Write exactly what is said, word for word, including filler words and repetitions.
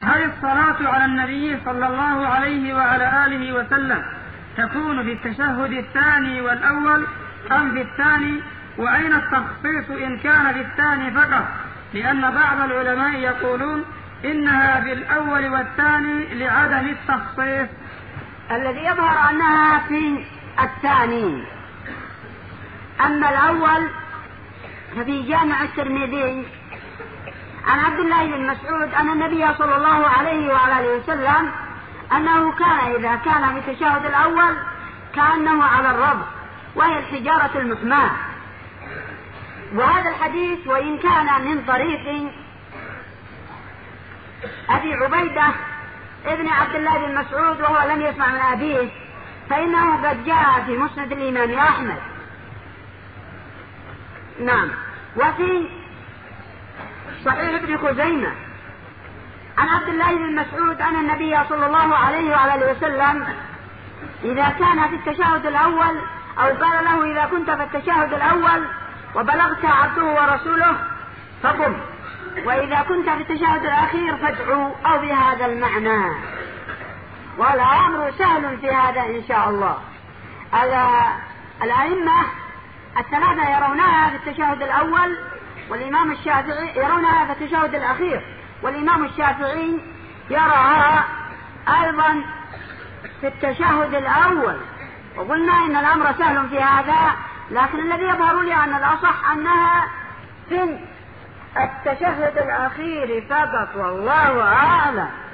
هل الصلاة على النبي صلى الله عليه وعلى آله وسلم تكون في التشهد الثاني والأول أم في الثاني؟ وأين التخصيص إن كان في الثاني فقط؟ لأن بعض العلماء يقولون إنها في الأول والثاني لعدم التخصيص. الذي يظهر أنها في الثاني. أما الأول ففي جامع الترمذي عن عبد الله بن مسعود أن النبي صلى الله عليه وعلى آله وسلم أنه كان إذا كان في التشهد الأول كأنه على الرب وهي الحجارة المحماة. وهذا الحديث وإن كان من طريق أبي عبيدة ابن عبد الله بن مسعود وهو لم يسمع من أبيه، فإنه قد جاء في مسند الإمام أحمد. نعم. وفي صحيح ابن خزيمة عن عبد الله بن مسعود أن النبي صلى الله عليه وعلى آله وسلم إذا كان في التشهد الأول أو قال له إذا كنت في التشهد الأول وبلغت عبده ورسوله فقم، وإذا كنت في التشهد الأخير فادعوا، أو بهذا المعنى. والأمر سهل في هذا إن شاء الله. الأئمة الثلاثة يرونها في التشهد الأول، والإمام الشافعي يرونها في التشهد الأخير، والإمام الشافعي يراها أيضا في التشهد الأول. وقلنا إن الأمر سهل في هذا، لكن الذي يظهر لي أن الأصح أنها في التشهد الأخير فقط، والله أعلم.